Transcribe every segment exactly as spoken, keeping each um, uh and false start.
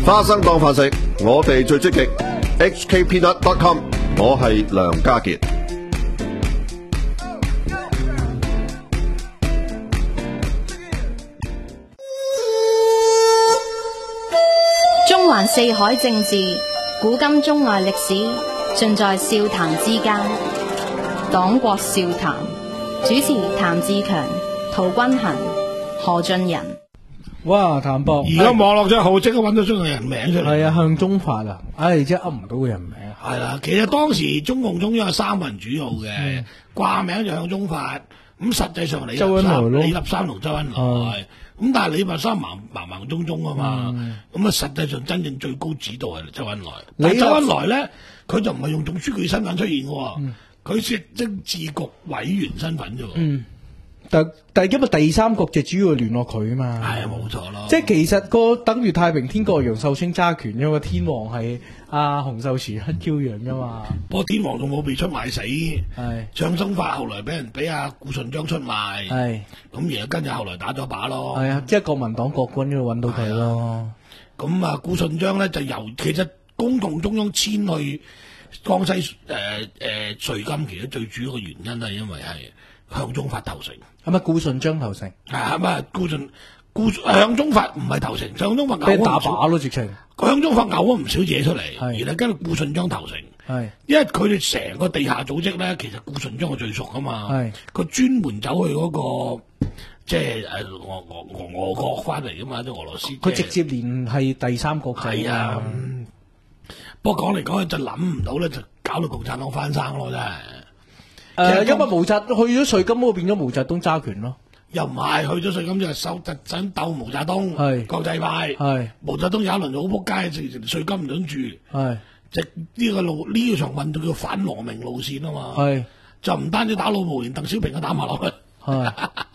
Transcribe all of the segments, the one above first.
花生當飯食，我哋最積極。H K Peanut dot com， 我係梁家傑。 中環四海政治，古今中外歷史，盡在笑談之間。黨國笑談，主持譚志強、陶君行、何俊仁。 哇，譚博， 而家網絡真係好，即刻揾到中國人名出嚟。 係啊，向忠發啊，唉，真係噏唔到個人名。 係啦，其實當時中共中央有三個人主要嘅，掛名就向忠發，咁實際上李立三、李立三同周恩來。咁但係李立三盲盲盲中中啊嘛，咁啊實際上真正最高指導係周恩來。但係周恩來咧，佢就唔係用總書記身份出現嘅，佢係政治局委員身份啫。嗯。 但但因為第三國就主要聯絡佢啊嘛， 係啊，冇錯咯。 即係其實個等於太平天國楊秀清揸權，因為天皇係阿洪秀全黑 Q 樣噶嘛。 不過天皇仲冇被出賣死， 係向忠發後來俾人俾阿顧順章出賣，係咁然後跟住後來打咗把咯。 係啊，即係國民黨國軍嗰度揾到佢咯。 咁啊，顧順章咧就由其實公共中央遷去江西誒誒瑞金，其實最主要嘅原因係因為係向忠發投誠。 係咪顧順章投誠？ 係咪顧順顧向忠發唔係投誠，向忠發俾打靶咯，直情。 向忠發嘔咗唔少嘢出嚟，然後跟住顧順章投誠。係，因為佢哋成個地下組織咧，其實顧順章係最熟噶嘛。係，佢專門走去嗰個即係誒俄俄俄俄國翻嚟噶嘛，即係俄羅斯。 佢直接連係第三國際。係啊， 不過講嚟講去就諗唔到咧，就搞到共產黨翻生咯，真係。 誒，因為毛澤去咗瑞金嗰個變咗毛澤東揸權咯， 又唔係去咗瑞金就係收就想鬥毛澤東，係國際派，係毛澤東有一輪就好仆街，直情瑞金唔想住，係即呢個路呢個場運動叫反羅明路線啊嘛，係就唔單止打老毛，連鄧小平都打埋落去，係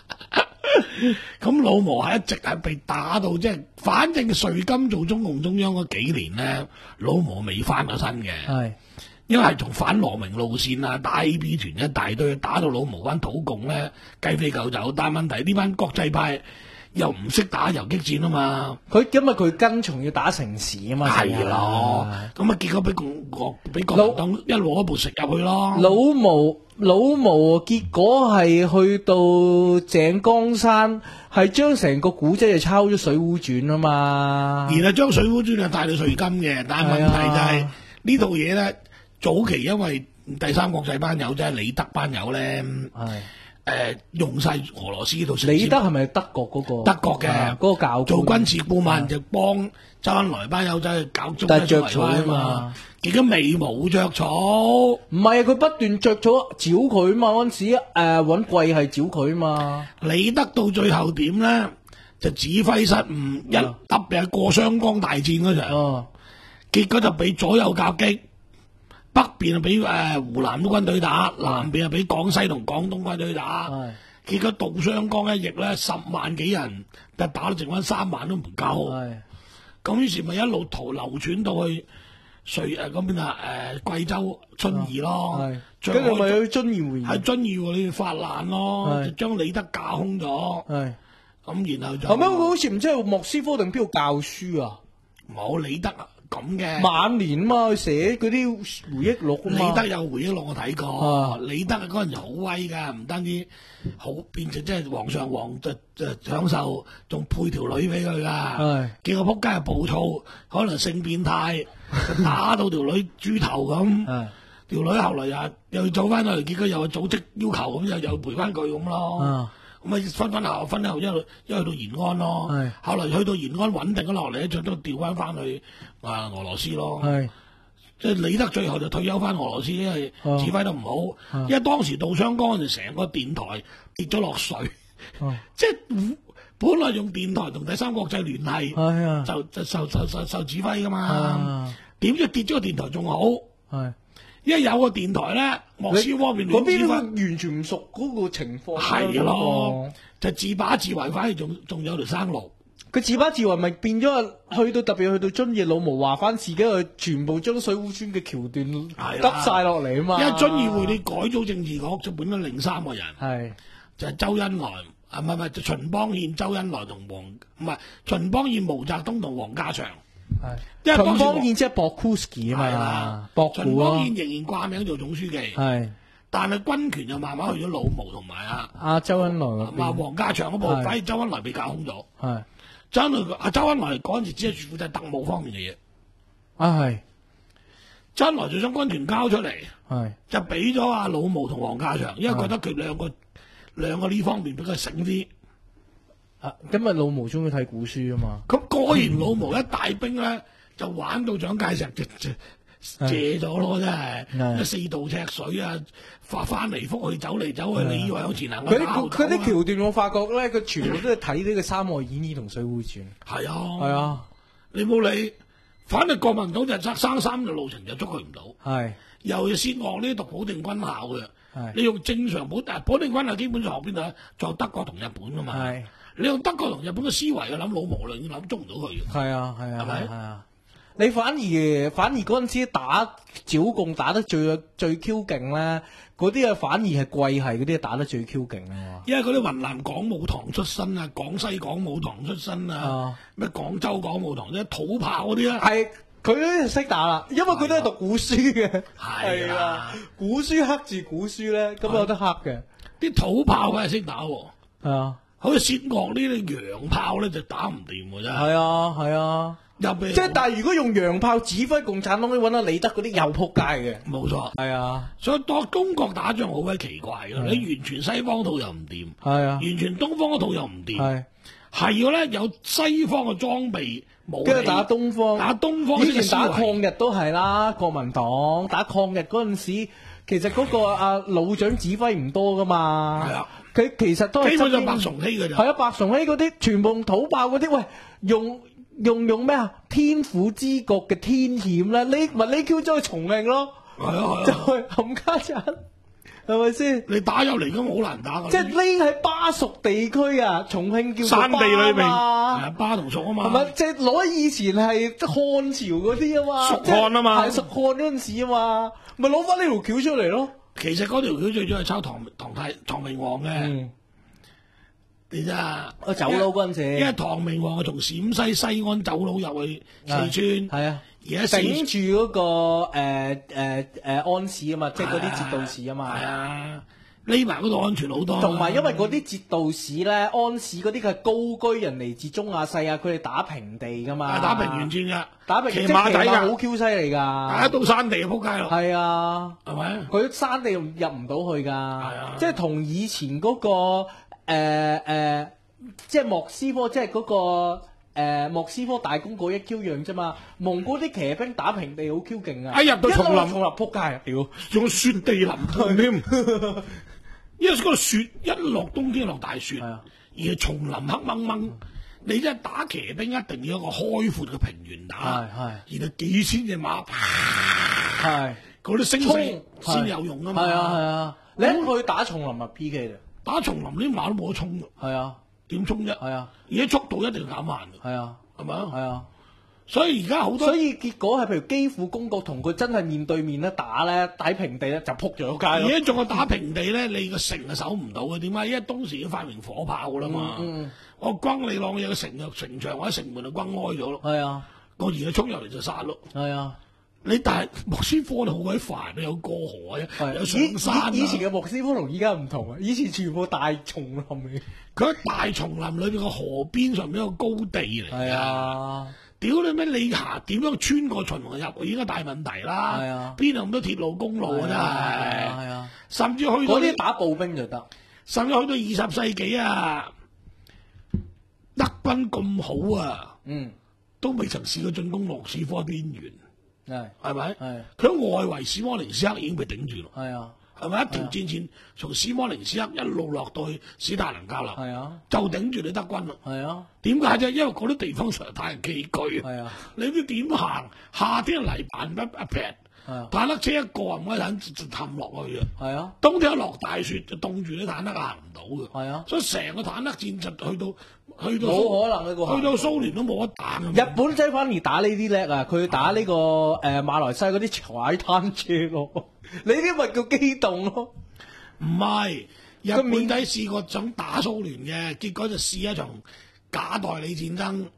咁老毛係一直係被打到即係，反正瑞金做中共中央嗰幾年咧，老毛未翻過身嘅，係。因為係從反羅明路線啊，打 A B 團一大堆，打到老毛班土共咧雞飛狗走。但係問題呢班國際派又唔識打游擊戰啊嘛， 佢因為佢跟從要打城市啊嘛， 係咯，咁啊結果俾共國俾國民黨一路一步食入去咯。 老毛老毛結果係去到井岡山，係將成個古仔就抄咗《水滸傳》啊嘛， 然後將《水滸傳》就帶到瑞金嘅，但係問題就係、是、呢套嘢咧。早期因為第三國際班友即係李德班友咧，係誒、呃、用晒俄羅斯呢套。 李德係咪德國嗰、那個？ 德國嘅嗰、啊那個教做軍事顧問，就幫周恩來班友仔搞中央維穩啊嘛。而家未冇着草，唔係啊！佢不斷着草找佢嘛，嗰陣時誒揾貴係找佢嘛。 李德到最後點咧？就指揮失誤，一特別係過湘江大戰嗰陣、啊，結果就俾左右夾擊。北邊啊俾誒湖南啲軍隊打，南邊啊俾廣西同廣東軍隊打，結果渡湘江一役咧十萬幾人，但打到剩翻三萬都唔夠，咁於是咪一路逃流傳到去瑞誒嗰邊啊誒貴州遵義咯， 跟住咪去遵義會議， 喺遵義會議發難咯，就將李德架空咗，咁然後就後尾佢好似唔知係莫斯科定邊度教書啊， 冇李德啊。咁嘅晚年嘛，佢寫嗰啲回憶錄。 李德有回憶錄我睇過，啊、李德嗰陣時好威噶，唔單止好變成即係皇上皇就就享受，仲配條女俾佢噶。結果仆街係暴躁，可能性變態，打到條女豬頭咁。條女後來又又走翻嚟，結果又組織要求咁，又又賠翻佢咁咯。啊咁啊，分分下分後一路一去到延安咯，後來去到延安穩定咗落嚟，再都調翻翻去啊俄羅斯咯。即係李德最後就退休翻俄羅斯，因為指揮得唔好。因為當時渡湘江就成個電台跌咗落水，即係本來用電台同第三國際聯繫，就就受受受受指揮噶嘛。點知跌咗個電台仲好。因為有個電台咧，莫斯科邊嗰邊完全唔熟嗰個情況， 係咯，就自把自為，反而仲仲有條生路。 佢自把自為咪變咗去到特別去到遵義，老毛話翻自己去全部將水滸傳嘅橋段得晒落嚟啊嘛。 因為遵義會你改組政治局就本咗零三個人，係就係、是、周恩來啊，唔係唔係就秦邦憲、周恩來同黃唔係秦邦憲、毛澤東同黃家祥。 因為當時秦邦彥即係博庫斯基啊嘛，博秦庫啊， 邦彥仍然掛名做總書記， 係， 但係軍權就慢慢去咗老毛同埋啊阿周恩來嗰邊啊黃家祥嗰部， 係反而周恩來被架空咗。 係周恩來啊周恩來嗰陣時只係負責特務方面嘅嘢， 啊係周恩來就將軍權交出嚟， 係就俾咗阿老毛同黃家祥，因為覺得佢兩個兩個呢方面比較醒啲。 啊，今日老毛中意睇古書啊嘛， 咁果然老毛一大兵咧，就玩到蔣介石就就借咗咯，真係係四道赤水啊，翻翻嚟覆去，走嚟走去，你以為向前行？ 佢啲佢啲橋段我發覺咧，佢全部都係睇呢個《三國演義》同《水滸傳》。 係啊， 係啊， 你冇理，反正國民黨就爭生三嘅路程就捉佢唔到。 係又要先學呢讀保定軍校嘅， 係你用正常保誒保定軍校基本上學邊度咧？就德國同日本噶嘛。 係你用德國同日本嘅思維去諗老毛啦，已經諗捉唔到佢嘅。 係啊係啊係咪係啊！你反而反而嗰陣時打剿共打得最最 Q 勁咧，嗰啲啊反而係貴系嗰啲打得最 Q 勁啊！ 因為嗰啲雲南講武堂出身啊，廣西講武堂出身啊，咩廣州講武堂啲土炮嗰啲啊， 係佢都識打啦，因為佢都係讀古書嘅， 係啊， 古書刻住古書咧，咁有得刻嘅。 啲土炮梗係識打喎， 係啊， 好似薛岳呢啲洋炮咧就打唔掂喎，真係。 係啊係啊， 入去即係但係如果用洋炮指揮共產黨，你揾阿李德嗰啲又撲街嘅。 冇錯， 係啊， 所以當中國打仗好鬼奇怪嘅，你完全西方套又唔掂， 係啊， 完全東方嗰套又唔掂， 係係要咧有西方嘅裝備武器， 跟住打東方， 打東方以前打抗抗日都係啦，國民黨打抗日嗰陣時，其實嗰個阿老長指揮唔多噶嘛。 係啊， 佢其實都係基本上白崇禧嘅咋。 係啊，白崇禧嗰啲全部用土炮嗰啲，喂，用用用咩啊？天府之國嘅天險咧，呢咪呢 Q 咗去重慶咯， 係啊， 就係冚家鏟，係咪先？ 你打入嚟咁好難打㗎。 即係匿喺巴蜀地區啊，重慶叫做山地裏面， 巴係啊，巴同蜀啊嘛。 係咪？即係攞以前係漢朝嗰啲啊嘛， 蜀漢啊嘛係蜀漢嗰陣時啊嘛，咪攞翻呢條橋出嚟咯。 其實嗰條橋最早係抄唐唐太唐明皇嘅。 嗯， 你真係我走佬嗰陣時， 因為唐明皇係從陝西西安走佬入去四川， 係啊， 而家四頂住嗰個誒誒誒安市啊嘛，即係嗰啲節度使啊嘛。 係啊，匿埋嗰度安全好多。 同埋因為嗰啲節度使咧，安市嗰啲佢係高居人嚟自中亞西亞，佢哋打平地噶嘛， 係打平原戰㗎， 打平騎馬仔㗎， 好 Q 犀利㗎， 一到山地就撲街咯。 係啊， 係咪？ 佢山地入唔到去㗎， 啊即係同以前嗰、個誒、呃呃、即係莫斯科，即係嗰、個。誒莫斯科大公嗰一 Q 樣啫嘛，蒙古啲騎兵打平地好 Q 勁啊！ 一入到叢林， 叢林撲街啊！屌， 仲雪地淋湯添，因為嗰個雪一落冬天落大雪， 啊、 而係叢林黑掹掹，你真係打騎兵一定要有一個開闊嘅平原打，然後幾千隻馬， 係嗰啲聲勢先有用啊嘛！ 係啊係啊，你一去打叢林咪 P K 啦， 打叢林啲馬都冇得衝㗎， 係啊。 點衝啫？ 係啊， 而家速度一定減慢嘅。 係啊， 係咪啊？ 係啊， 所以而家好多， 所以結果係譬如基輔公國同佢真係面對面咧打咧，打平地咧就撲咗街咯。 而家仲係打平地咧，你個城係守唔到嘅。點解？因為當時已經發明火炮㗎啦嘛。 嗯嗯、 我轟你浪嘢個城城牆或者城門就轟開咗咯。 係啊， 個而家衝入嚟就殺咯。 係啊。 你但係莫斯科就好鬼煩，有過河啊，有上山啊。 以以前嘅莫斯科同依家唔同啊，以前全部大叢林嚟。 佢喺大叢林裏邊個河邊上面一個高地嚟。 係啊， 屌你咩？你行點樣穿過秦河入去已經大問題啦。 係啊， 邊有咁多鐵路公路啊？真係。 係啊， 甚至去到嗰啲打步兵就得， 甚至去到二十世紀啊，德軍咁好啊， 嗯， 都未曾試過進攻莫斯科邊緣。 係係咪？ 係佢喺外圍史摩寧斯克已經被頂住咯。 係啊， 係咪？一條戰線從史摩寧斯克一路落到去史達林交流， 係啊， 就頂住你德軍咯。 係啊， 點解啫？因為嗰啲地方實在太崎嶇。 係啊， 你唔知點行？夏天泥板一一撇，坦克車一個唔可以坦就氹落去嘅。 係啊， 冬天一落大雪就凍住啲坦克行唔到嘅。 係啊， 所以成個坦克戰就去到去到冇可能呢個， 去到蘇聯都冇得打。 日本仔反而打呢啲叻啊！佢打呢、這個誒、呃、馬來西亞嗰啲踩單車咯，你啲咪叫機動咯？ 唔係，日本仔試過想打蘇聯嘅，結果就試一場假代理戰爭，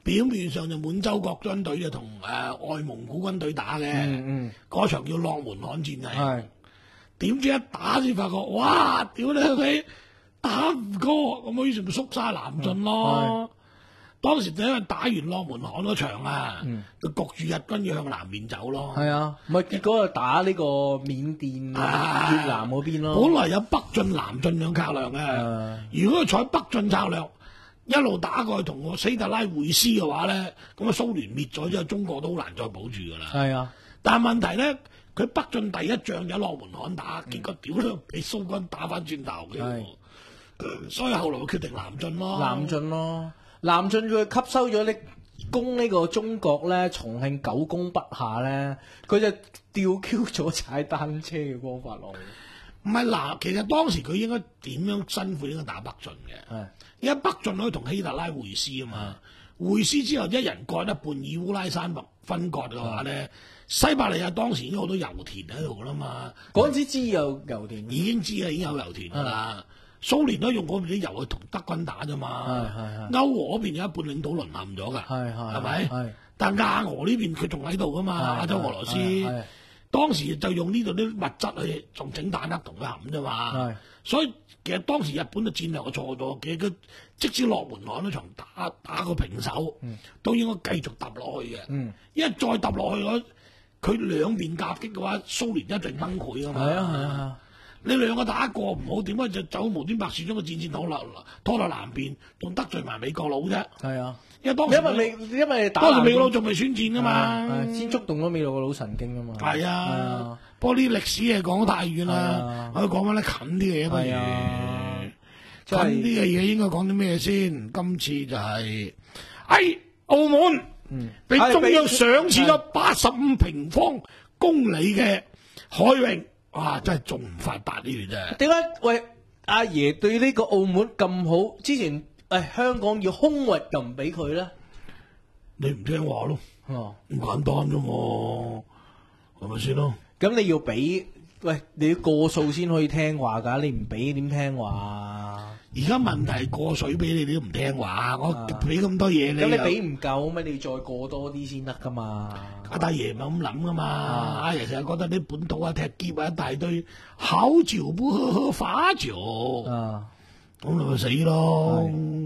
表面上就滿洲國軍隊就同誒、呃、外蒙古軍隊打嘅，嗰、 嗯嗯、 場叫洛門罕戰役。 係點知一打先發覺，哇！屌你佢打唔過，咁我於是咪縮沙南進咯。當時就因為打完洛門罕嗰場啊， 嗯、 就焗住日軍要向南面走咯。 係啊，咪結果就打呢個緬甸、啊、越南嗰邊咯。 本來有北進南進兩策略嘅，啊、如果佢採北進策略，一路打過去同個斯特拉會師嘅話咧，咁啊蘇聯滅咗之後，中國都好難再保住噶啦。係啊，但係問題咧，佢北進第一仗有洛門罕打，嗯、結果屌都俾蘇軍打翻轉頭嘅，所以後來決定南進咯。南進咯。南進佢吸收咗你攻呢個中國咧，重慶久攻不下咧，佢就調 Q 咗踩單車嘅方法落去。唔係嗱，其實當時佢應該點樣辛苦應該打北進嘅，係因為北進可以同希特拉會師啊嘛，會師之後一人割一半，以烏拉山脈分割嘅話咧，西伯利亞當時已經好多油田喺度噶啦嘛，嗰陣時知有油田，已經知啊，已經有油田噶啦。蘇聯都用嗰邊啲油去同德軍打啫嘛，歐俄嗰邊有一半領土淪陷咗㗎，係咪？但亞俄呢邊佢仲喺度㗎嘛，亞洲俄羅斯當時就用呢度啲物質去仲整坦克同佢冚啫嘛，所以其實當時日本嘅戰略係錯咗，其實佢即使洛門罕嗰場打打個平手，嗯、都應該繼續揼落去嘅，嗯、因為再揼落去嗰佢兩邊夾擊嘅話，蘇聯一定崩潰㗎嘛。係啊係啊。你兩個打過唔好，點解就走無端白事將個戰線拖落拖落南邊，仲得罪埋美國佬啫？係啊，因為當時因為美因為當時美國佬仲未宣戰噶嘛，先觸動咗美國佬神經啊嘛。係啊，不過啲歷史係講得太遠啦，我講翻啲近啲嘅嘢不如。近啲嘅嘢應該講啲咩先？今次就係喺澳門，俾中央賞賜咗八十五平方公里嘅海域。哇！真係仲唔發達呢樣啫？點解喂阿爺對呢個澳門咁好？之前誒、哎、香港要空域就唔俾佢咧？你唔聽話咯？哦，咁簡單啫嘛，係咪先咯？咁你要俾喂，你要過數先可以聽話㗎，你唔俾點聽話啊？而家問題係過水俾你，你都唔聽話。我俾咁多嘢你，咁你俾唔夠咩？你要再過多啲先得噶嘛。阿大爺咪咁諗噶嘛。阿爺成日覺得啲本土啊、踢劫啊一大堆，好酒不喝喝罰酒。啊，咁你咪死咯。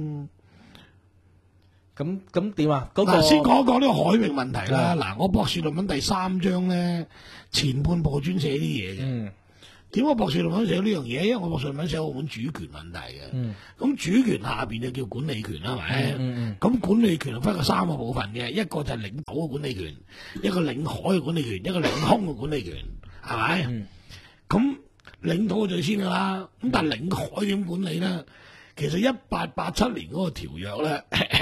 咁咁點啊？嗱、那個，先講一講呢個海域問題啦。嗱、嗯，我博士論文第三章咧，前半部專寫啲嘢嘅。嗯。點解博士論文寫呢樣嘢？因為我博士論文寫澳門主權問題嘅。咁、嗯、主權下邊就叫管理權啦，係咪？咁、嗯嗯、管理權分個三個部分嘅，一個就係領土嘅管理權，一個領海嘅管理權，一個領空嘅管理權，係咪？咁、嗯、領土最先噶啦，咁但係領海點管理咧？其實一八八七年嗰個條約咧，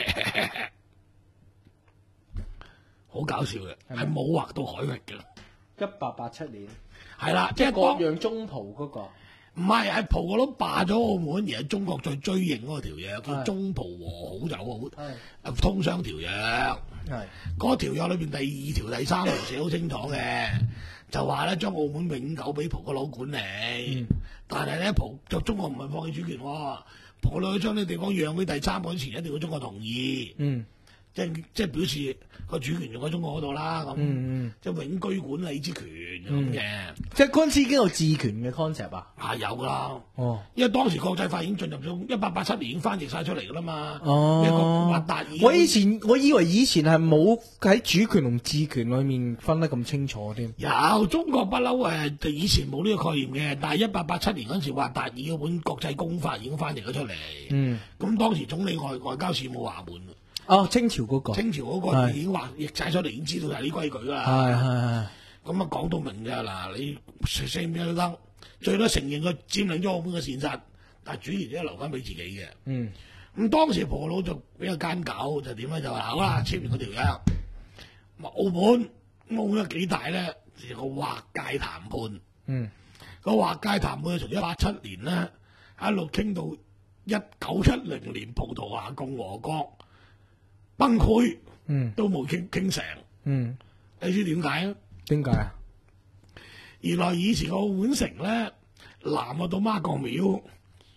好搞笑嘅，係冇劃到海域嘅。一八八七年。係啦，即係割讓中葡嗰、那個，唔係係葡國佬霸咗澳門，而係中國再追認嗰個條約，叫中葡和好友好通商條約。係嗰個條約裏邊第二條、第三條寫好清楚嘅，就話咧將澳門永久俾葡國佬管理，嗯、但係咧葡就中國唔係放棄主權，葡國佬將呢地方讓俾第三個前，一定要中國同意。嗯。即係即係表示個主權用喺中國嗰度啦，咁、嗯、即係永居管理之權咁嘅、嗯。即係嗰陣時已經有治權嘅 concept 啊？啊有㗎啦，哦，因為當時國際法已經進入咗一八八七年已經翻譯晒出嚟㗎啦嘛。哦，一個核達爾。我以前我以為以前係冇喺主權同治權裏面分得咁清楚添。有中國不嬲誒，以前冇呢個概念嘅，但係一八八七年嗰陣時核達爾嗰本國際公法已經翻譯咗出嚟。嗯，咁當時總理外外交事務衙門。哦，清朝嗰、那個，清朝嗰個已經話譯晒出嚟，已經知道係啲規矩啦。係係係。咁啊講到明嘅嗱，你寫咩都得，最多承認佢佔領咗澳門嘅現實，但係主權都係留翻俾自己嘅。嗯。咁當時葡佬就比較奸狡，就點咧就話好啦，簽完嗰條約，澳門澳門有幾大咧？係個劃界談判。嗯。個劃界談判從一八七年咧一路傾到一九七零年葡萄牙共和國崩潰，嗯，都冇傾傾成，嗯，你知點解啊？點解啊？原來以前個澳門城咧，南啊到媽閣廟，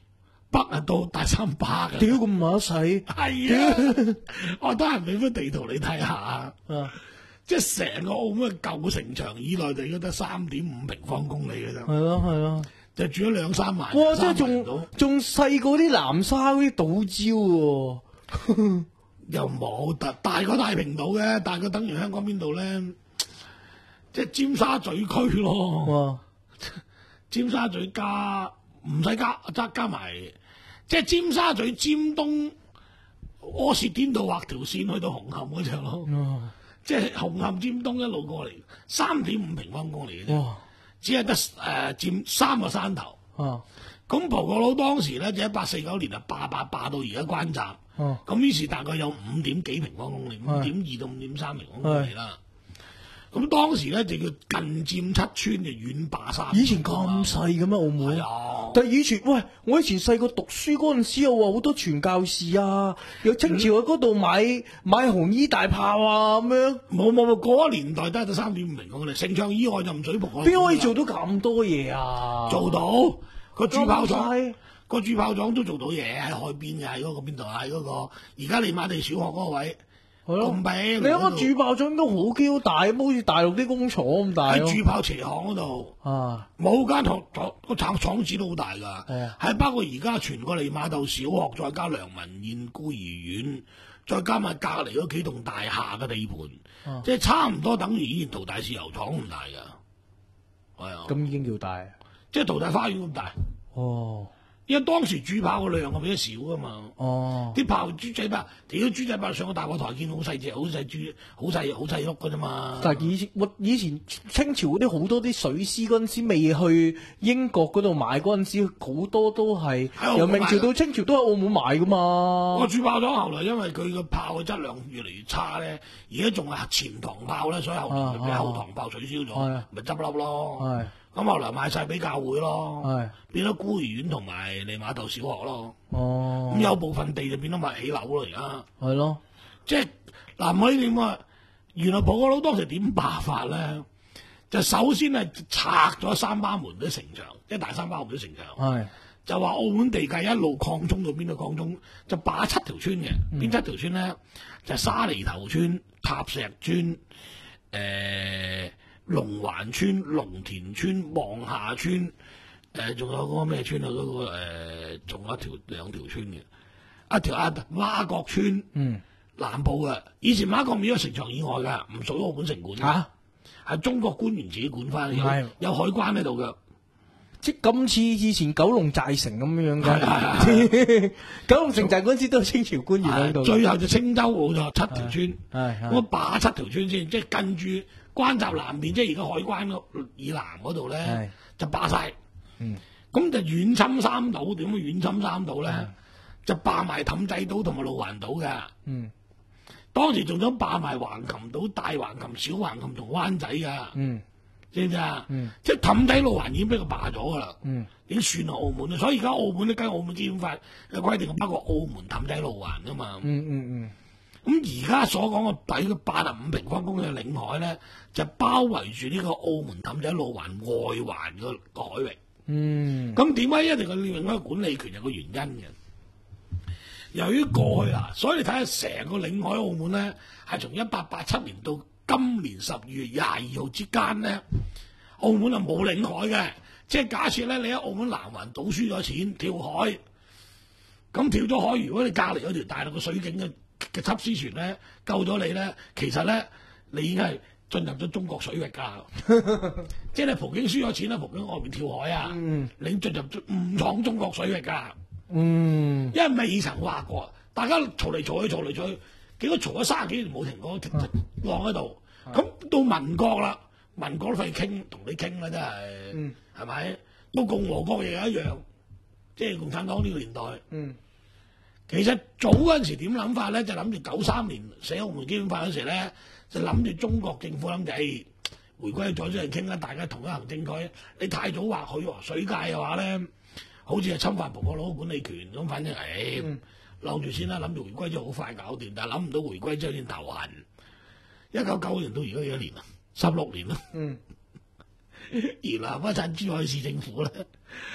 北啊到大三巴嘅。 屌咁馬細， 係啊！我得閒俾幅地圖你睇下， 啊， 即係成個澳門嘅舊城牆以內地都得三點五平方公里嘅啫。 係咯係咯， 就住咗兩三萬。 哇！即係仲仲細過啲南沙嗰啲島礁喎。 又冇大大過太平島嘅，大過等於香港邊度咧？即係尖沙咀區咯。 哇！ 尖沙咀加唔使加，加加埋，即係尖沙咀尖東柯士甸道畫條線去到紅磡嗰隻咯。 哇！ 即係紅磡尖東一路過嚟，三點五平方公里嘅啫。 哇！ 只係得誒佔三個山頭。 啊！ 咁葡國佬當時咧就一八四九年啊霸霸霸到而家關閘。 哦， 咁於是大概有五點幾平方公里，五點二到五點三平方公里啦。咁當時咧就叫近佔七村，就遠霸三。 以前咁細嘅咩澳門？ 啊、 但係以前喂，我以前細個讀書嗰陣時，有好多傳教士啊，有清朝喺嗰度買、嗯、買紅衣大炮啊咁樣。 冇冇冇，嗰個年代都係得三點五平方公里，城牆以外就唔水蒲。 邊可以做到咁多嘢啊？ 做到個主炮廠。個駐炮廠都做到嘢喺海邊嘅，喺嗰個邊度啊？喺嗰、嗰個而家利馬地小學嗰個位，咁平。 你嗰個駐炮廠都好 Q 大，好似大陸啲工廠咁大。 喺駐炮斜巷嗰度， 啊， 冇間廠廠個廠廠址都好大㗎。係、 啊、 包括而家全個利馬道小學，再加良民宴孤兒院，再加埋隔離嗰幾棟大廈嘅地盤，啊、即係差唔多等於以前淘大豉油廠咁大㗎。係啊， 咁已經叫大， 即係淘大花園咁大。 哦。 因為當時主炮個量係比較少噶嘛， 哦，啲炮豬仔炮，屌豬仔炮上個大個台見好細隻，好細豬，好細好細碌噶啫嘛。 但係以前我以前清朝嗰啲好多啲水師嗰陣時未去英國嗰度買嗰陣時，好多都係由明朝到清朝都喺澳門買噶嘛。 個主炮廠後來因為佢個炮嘅質量越嚟越差咧，而家仲係前膛炮咧，所以後來就俾後膛炮取消咗，咪執笠咯。係。咁後來賣晒俾教會咯，變咗孤兒院同埋利馬道小學咯。哦，咁有部分地就變咗賣起樓咯，而家係咯， 即係嗱唔可以點啊？原來葡國佬當時點爆發咧？就首先係拆咗三巴門啲城牆，即係大三巴門啲城牆，係就話澳門地界一路擴充到邊度擴充，就霸七條村嘅，邊、嗯、七條村咧就係、沙梨頭村、塔石村、誒、呃。龍環村、龍田村、望下村，誒、呃、仲有嗰個咩村啊？嗰、那個誒仲、呃、有一條兩條村嘅，一條啊媽閣村，嗯，南部嘅。以前媽閣廟係城牆以外㗎，唔屬於澳門城管㗎，係、啊、中國官員自己管翻，有有海關喺度㗎。即係咁似以前九龍寨城咁樣嘅，九龍城寨嗰陣時都係清朝官員喺度。最後就青州冇咗七條村，咁霸七條村先，即係跟住關閘南邊，即係而家海關以南嗰度咧，就霸晒。咁、嗯、就遠侵三島，點樣遠侵三島咧？就霸埋氹仔島同埋路環島嘅。嗯，當時仲想霸埋橫琴島、大橫琴、小橫琴同灣仔㗎。嗯。知唔知啊？嗯、即係氹仔路環已經俾佢霸咗噶啦，嗯、已經算係澳門啦。所以而家澳門都跟澳門基本法嘅規定，包括澳門氹仔路環噶嘛。嗯嗯嗯。咁而家所講嘅底嘅八十五平方公里嘅領海咧，就包圍住呢個澳門氹仔路環外環嘅個海域。嗯。咁點解一定要另一個管理權有個原因嘅？由於過去啊，所以你睇下成個領海澳門咧，係從一八八七年到今年十二月廿二號之間咧，澳門係冇領海嘅。即係假設咧，你喺澳門南環賭輸咗錢跳海，咁跳咗海，如果你隔離有條大陸嘅水警嘅嘅緝私船咧救咗你咧，其實咧你已經係進入咗中國水域㗎。即係你葡京輸咗錢啦，葡京外面跳海啊，嗯、你已經進入誤闖中國水域㗎。嗯，因為未曾話過，大家嘈嚟嘈去嘈嚟嘈去。幾個嘈咗三十幾年冇停過，晾喺度。咁、啊、到民國啦，民國都費傾，同你傾啦，真係，係咪、嗯？到共和國亦一樣，即係共產黨呢個年代。嗯、其實早嗰陣時點諗法咧，就諗住九三年寫澳門基本法嗰時咧，就諗住中國政府諗住，誒回歸咗先嚟傾啦，大家同一行政區。你太早話許水界嘅話咧，好似係侵犯葡國佬管理權咁，反正誒。哎嗯留住先啦，諗住回歸之後好快搞掂，但係諗唔到回歸之後先頭痕。一九九年到而家幾多年啊？十六年啦。嗯。而南灣鎮珠海市政府咧，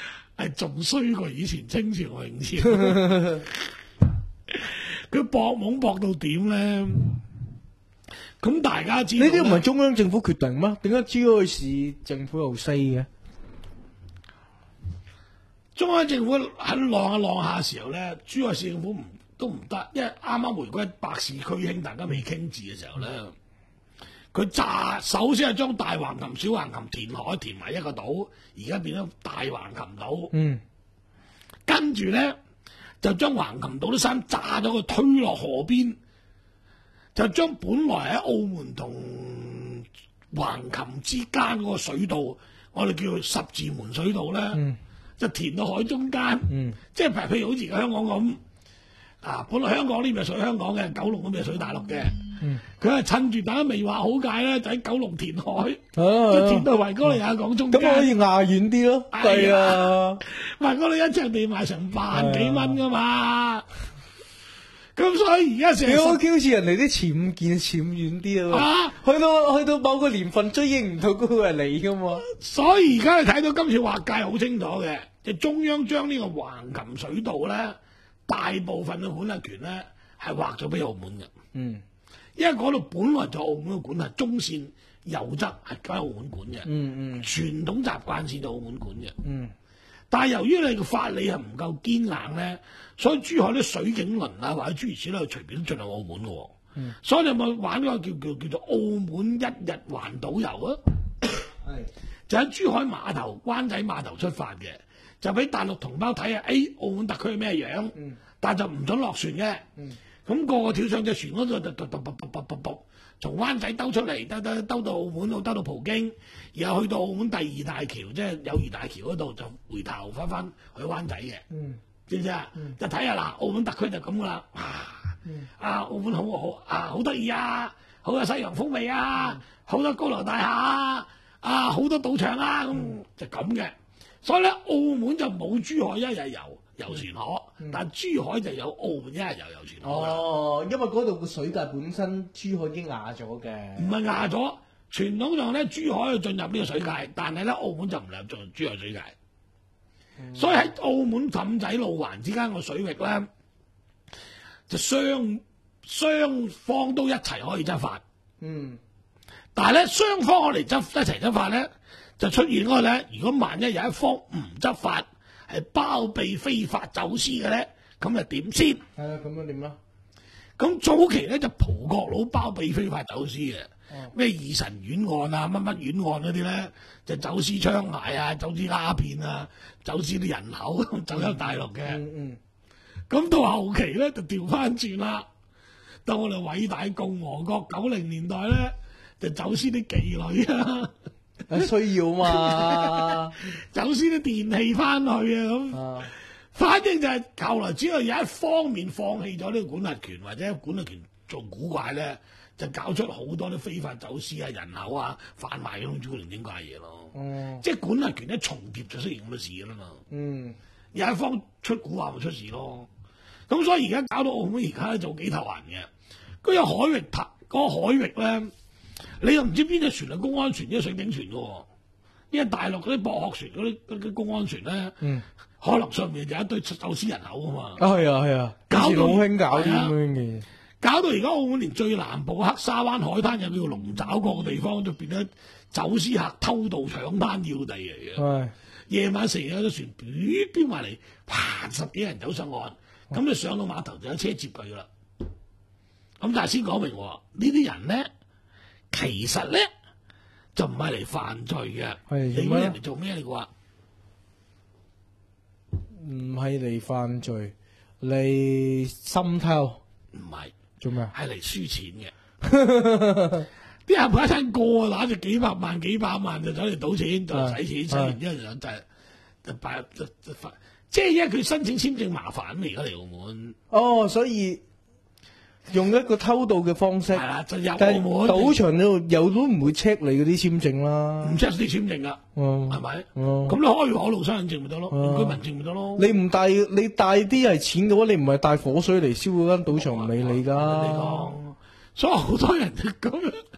係仲衰過以前清朝明朝。佢搏懵搏到點咧？咁大家知道呢啲唔係中央政府決定咩？點解珠海市政府又 say 嘅？ 中央政府喺浪下浪下嘅時候咧，珠海市政府唔都唔得，因為啱啱回歸百事俱興，大家未傾字嘅時候咧，佢炸首先係將大橫琴、小橫琴填海填埋一個島，而家變咗大橫琴島。嗯，跟住咧就將橫琴島啲山炸咗，佢推落河邊，就將本來喺澳門同橫琴之間嗰個水道，我哋叫做十字門水道咧。嗯，就填到海中間，嗯、即係譬如好似香港咁，啊，本來香港呢邊係水香港嘅，九龍嗰邊係水大陸嘅，佢係、嗯、趁住大家未畫好界咧，就喺九龍填海，即係、啊、填到維多利亞港中間， 咁可以壓遠啲咯，係啊， 維多利亞一尺地賣成萬幾蚊噶嘛，咁所以而家成日好似人哋啲潛見潛遠啲啊，去到去到某個年份追應唔到嗰個係你噶嘛， 所以而家你睇到今次劃界好清楚嘅。就中央將呢個橫琴水道咧，大部分嘅管轄權咧係劃咗俾澳門嘅。嗯，因為嗰度本來就澳門嘅管轄，中線右側係歸澳門管嘅。嗯嗯，傳統習慣線就澳門管嘅。嗯，但係由於你個法理係唔夠堅硬咧，所以珠海啲水警輪啊或者諸如此類隨便都進入澳門嘅。嗯，所以你有冇玩嗰個叫叫叫做澳門一日環島遊啊？係是，就喺珠海碼頭、灣仔碼頭出發嘅。就俾大陸同胞睇下，誒、哎、澳門特區係咩樣，嗯、但係就唔准落船嘅。咁、嗯、個個跳上隻船嗰度，就噠噠噠噠噠噠噠，從灣仔兜出嚟，兜兜兜到澳門度，兜到葡京，然後去到澳門第二大橋，即係友誼大橋嗰度，就回頭翻翻去灣仔嘅。嗯、知唔知啊？嗯、就睇下嗱，澳門特區就咁噶啦。嗯、啊，澳門好好啊，好得意啊，好有西洋風味啊，好、嗯、多高樓大廈啊，啊好多賭場啊，咁、嗯、就咁嘅。所以咧，澳門就冇珠海一日遊遊船河，嗯、但係珠海就有澳門一日遊遊船河。哦， 因為嗰度個水界本身珠海已經壓咗嘅。 唔係壓咗，傳統上咧珠海要進入呢個水界，但係咧澳門就唔入進珠海水界。嗯、所以喺澳門氹仔路環之間個水域咧，就雙雙方都一齊可以執法。嗯，但係咧雙方我哋執一齊執法咧。就出現嗰個咧，如果萬一有一方唔執法，係包庇非法走私嘅咧，咁就點先？ 係啊，咁樣點啦？ 咁早期咧就葡國佬包庇非法走私嘅，咩、哦、二神院案啊、乜乜院案嗰啲咧，就走私槍械啊、走私鴉片啊、走私啲人口走入大陸嘅。嗯嗯。咁、嗯、到後期咧就調翻轉啦，到我哋偉大共和國九零年代咧，就走私啲妓女啊。 需要嘛？ 走私啲電器翻去啊咁，啊反正就係後來只要有一方面放棄咗呢個管轄權，或者管轄權做古怪咧，就搞出好多啲非法走私啊、人口啊、販賣嗰種古靈精怪嘢咯。嗯，即係管轄權一重疊就出現咁嘅事噶啦嘛。嗯，有一方出古話咪出事咯。咁所以而家搞到澳門而家咧就幾頭痕嘅。嗰個海域塔嗰、嗰個海域咧。你又唔知邊隻船係公安船，邊隻水警船嘅喎？因為大陸嗰啲駁殼船嗰啲啲公安船咧，嗯、可能上面就有一堆走私人口啊嘛。啊係啊係啊，搞到好興搞啲咁樣嘅，搞到而家澳門連最南部黑沙灣海灘有叫龍爪角嘅地方，就變咗走私客偷渡搶灘要地嚟嘅。夜晚成日有隻船飆飆埋嚟，啪十幾人走上岸，咁你、嗯、上到碼頭就有車接佢啦。咁但係先講明喎，呢啲人咧。其實咧就唔係嚟犯罪嘅，你揾人嚟做咩嚟嘅話？ 唔係嚟犯罪，嚟滲透。 唔係做咩？ 係嚟輸錢嘅。啲人每一餐過啊，攞住幾百萬、幾百萬就走嚟賭錢，就使錢，使完之後就就就擺就就發，即係因為佢申請簽證麻煩嚟，而家嚟澳門。 哦，所以。用一個偷渡嘅方式， 就入澳門但係賭場度又都唔會 check 你嗰啲簽證啦， 唔 check 啲簽證噶，係咪？咁你開海路身份證咪得咯，居民證咪得咯。 你唔帶你帶啲係錢嘅話，你唔係帶火水嚟燒嗰間賭場唔理你噶。 所以好多人就咁樣。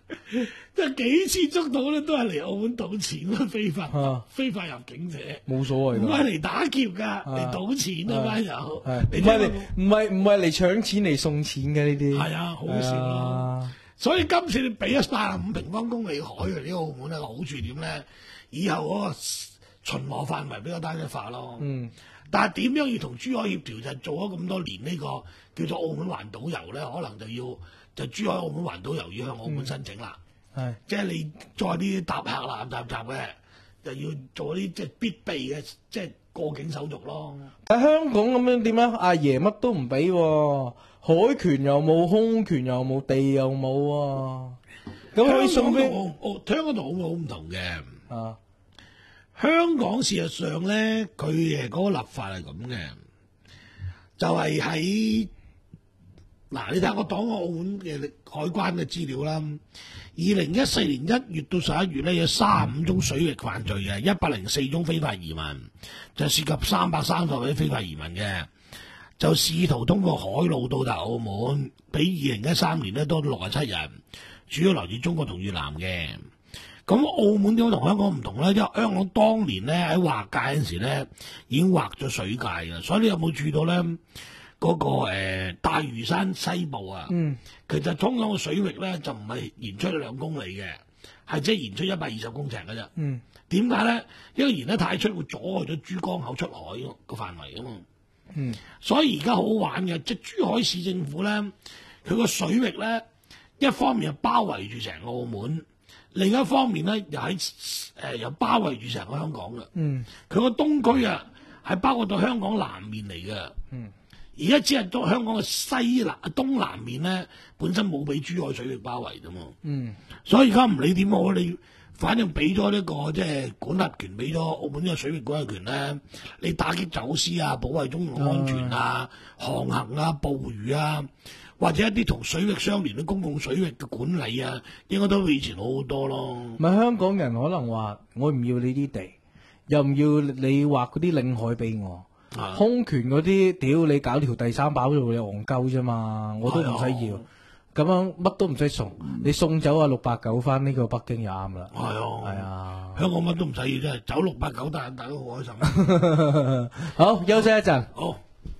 即係幾次捉到咧，都係嚟澳門賭錢咯，非法、 啊、 非法入境者， 冇所謂㗎， 唔係嚟打劫㗎，嚟賭錢啊班友， 唔係嚟唔係唔係嚟搶錢嚟送錢嘅呢啲， 係啊，好笑咯。啊、所以今次你俾咗三十五平方公里海嘅呢個澳門咧，個好處點咧？以後嗰個巡邏範圍比較單一化咯。嗯。但係點樣要同珠海協調？就做咗咁多年呢、這個叫做澳門環島遊咧，可能就要就珠海澳門環島遊要向澳門申請啦。係、嗯，即係你再啲搭客啦、搭搭嘅，就要做啲即係必備嘅即係過境手續咯。 喺香港咁樣點啊？阿爺乜都唔俾、啊，海權又冇，空權又冇，地又冇啊！咁可以送俾澳香港同澳門好唔同嘅啊。 香港事實上咧，佢誒嗰個立法係咁嘅，就係喺嗱，你睇我講個澳門嘅海關嘅資料啦。二零一四年一月到十一月咧，有三十五宗水域犯罪嘅，一百零四宗非法移民，就涉及三百三十位非法移民嘅，就試圖通過海路到達澳門，比二零一三年咧多咗六十七人，主要來自中國同越南嘅。咁澳門點解同香港唔同咧？因為香港當年咧喺劃界嗰陣時咧已經劃咗水界嘅，所以你有冇注意到咧嗰、那個、呃、大嶼山西部啊？嗯，其實通向嘅水域咧就唔係延出兩公里嘅，係即係延出一百二十公尺嘅啫。嗯，點解咧？因為延得太出會阻礙咗珠江口出海個範圍啊嘛。嗯，所以而家好好玩嘅，即係珠海市政府咧，佢個水域咧一方面係包圍住成個澳門。另一方面咧，又喺誒又包圍住成個香港嘅。嗯，佢個東區啊，係包括到香港南面嚟嘅。嗯，而家只係到香港嘅西南、東南面咧，本身冇俾珠海水域包圍啫嘛。嗯，所以而家唔理點好，你反正俾咗呢個即係管轄權，俾咗澳門呢個水域管轄權咧，你打擊走私啊、保衞中港安全啊、航行啊、捕魚啊。或者一啲同水域相連嘅公共水域嘅管理啊，應該都比以前好好多咯。 咪香港人可能話：我唔要你啲地，又唔要你劃嗰啲領海俾我，啊、空權嗰啲，屌你搞條第三跑道你戇鳩啫嘛，我都唔使要。咁、啊、樣乜都唔使送，嗯、你送走啊六八九翻呢個北京就啱啦。係啊，係啊， 香港乜都唔使要，真係走六八九，大家都好開心。 好，休息一陣。 好。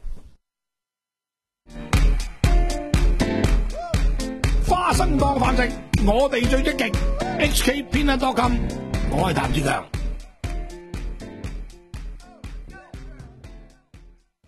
花生當飯食，我哋最積極。H K Peanut dot com， 我係譚志強。